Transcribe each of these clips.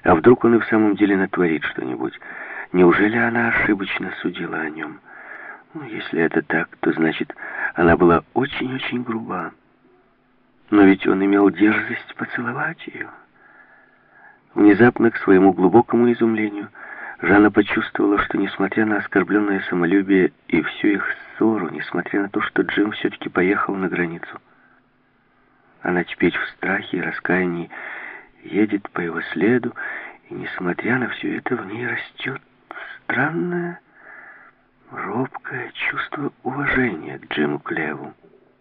А вдруг он и в самом деле натворит что-нибудь? Неужели она ошибочно судила о нем? Ну, если это так, то значит, она была очень-очень груба. Но ведь он имел дерзость поцеловать ее. Внезапно, к своему глубокому изумлению, Жанна почувствовала, что, несмотря на оскорбленное самолюбие и всю их ссору, несмотря на то, что Джим все-таки поехал на границу, она теперь в страхе и раскаянии едет по его следу, и, несмотря на все это, в ней растет странное, робкое чувство уважения к Джиму Клеву.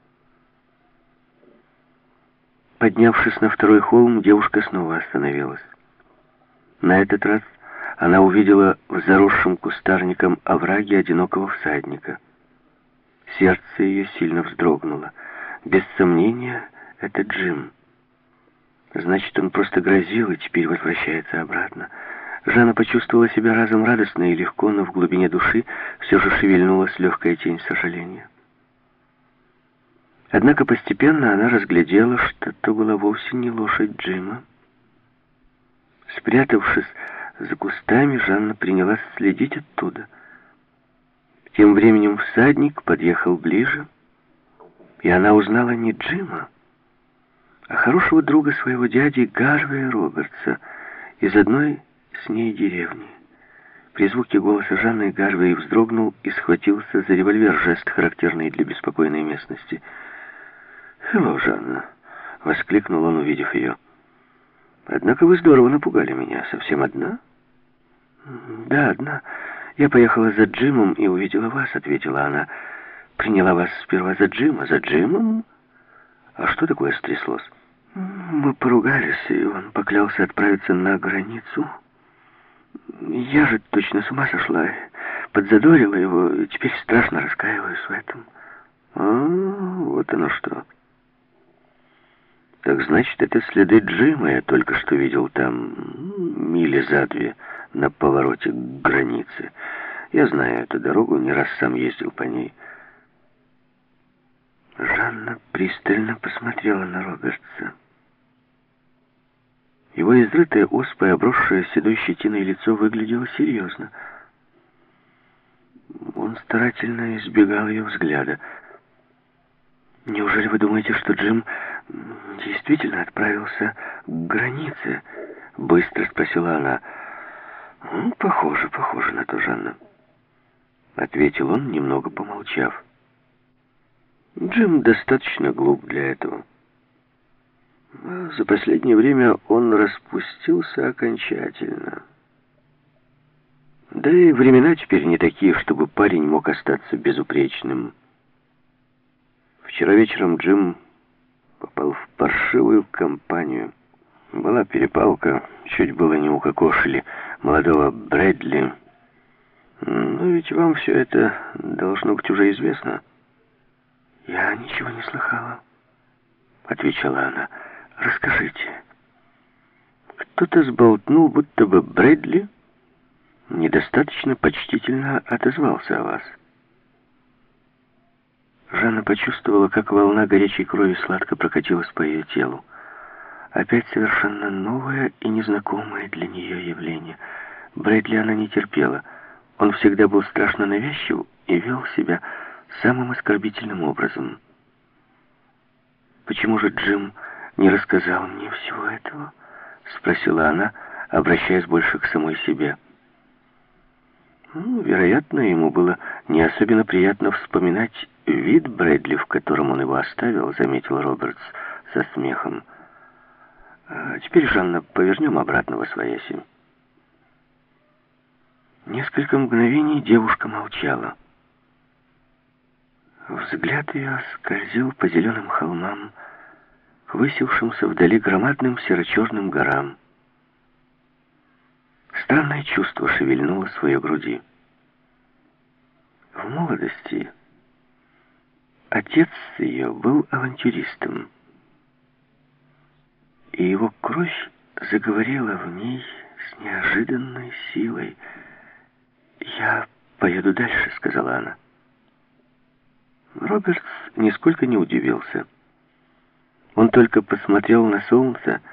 Поднявшись на второй холм, девушка снова остановилась. На этот раз она увидела в заросшем кустарником овраге одинокого всадника. Сердце ее сильно вздрогнуло. Без сомнения, это Джим. Значит, он просто грозил и теперь возвращается обратно. Жанна почувствовала себя разом радостно и легко, но в глубине души все же шевельнулась легкая тень сожаления. Однако постепенно она разглядела, что то была вовсе не лошадь Джима. Спрятавшись за кустами, Жанна принялась следить оттуда. Тем временем всадник подъехал ближе, и она узнала не Джима, а хорошего друга своего дяди Гарвея Робертса из одной с ней деревни. При звуке голоса Жанны Гарвей вздрогнул и схватился за револьвер, жест, характерный для беспокойной местности. «Хелло, Жанна!» — воскликнул он, увидев ее. «Однако вы здорово напугали меня. Совсем одна?» «Да, одна. Я поехала за Джимом и увидела вас», — ответила она. «Приняла вас сперва за Джима». «За Джимом? А что такое стряслось?» «Мы поругались, и он поклялся отправиться на границу. Я же точно с ума сошла, подзадорила его, и теперь страшно раскаиваюсь в этом». «А, вот оно что». «Так значит, это следы Джима. Я только что видел там, мили за две, на повороте к границе. Я знаю эту дорогу, не раз сам ездил по ней». Жанна пристально посмотрела на Робертса. Его изрытое оспой, обросшее седой щетиной лицо выглядело серьезно. Он старательно избегал ее взгляда. «Неужели вы думаете, что Джим действительно отправился к границе?» — быстро спросила она. Похоже на то, Жанна», — ответил он, немного помолчав. «Джим достаточно глуп для этого. За последнее время он распустился окончательно. Да и времена теперь не такие, чтобы парень мог остаться безупречным. Вчера вечером Джим попал в паршивую компанию. Была перепалка, чуть было не укокошили молодого Брэдли. Но ведь вам все это должно быть уже известно». «Я ничего не слыхала», — отвечала она. «Расскажите». «Кто-то сболтнул, будто бы Брэдли недостаточно почтительно отозвался о вас». Жанна почувствовала, как волна горячей крови сладко прокатилась по ее телу. Опять совершенно новое и незнакомое для нее явление. Брэдли она не терпела. Он всегда был страшно навязчив и вел себя самым оскорбительным образом. «Почему же Джим не рассказал мне всего этого?» — спросила она, обращаясь больше к самой себе. Вероятно, ему было не особенно приятно вспоминать вид Брэдли, в котором он его оставил, заметил Робертс со смехом. «А теперь, Жанна, повернем обратно восвояси». Несколько мгновений девушка молчала. Взгляд ее скользил по зеленым холмам, к высевшимся вдали громадным серо-черным горам. Странное чувство шевельнулось в ее груди. В молодости отец ее был авантюристом, и его кровь заговорила в ней с неожиданной силой. «Я поеду дальше», — сказала она. Робертс нисколько не удивился. Он только посмотрел на солнце